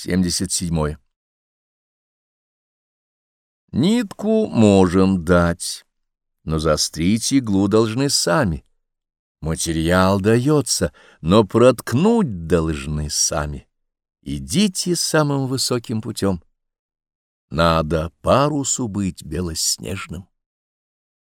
77. Нитку можем дать, но заострить иглу должны сами. Материал дается, но проткнуть должны сами. Идите самым высоким путем. Надо парусу быть белоснежным.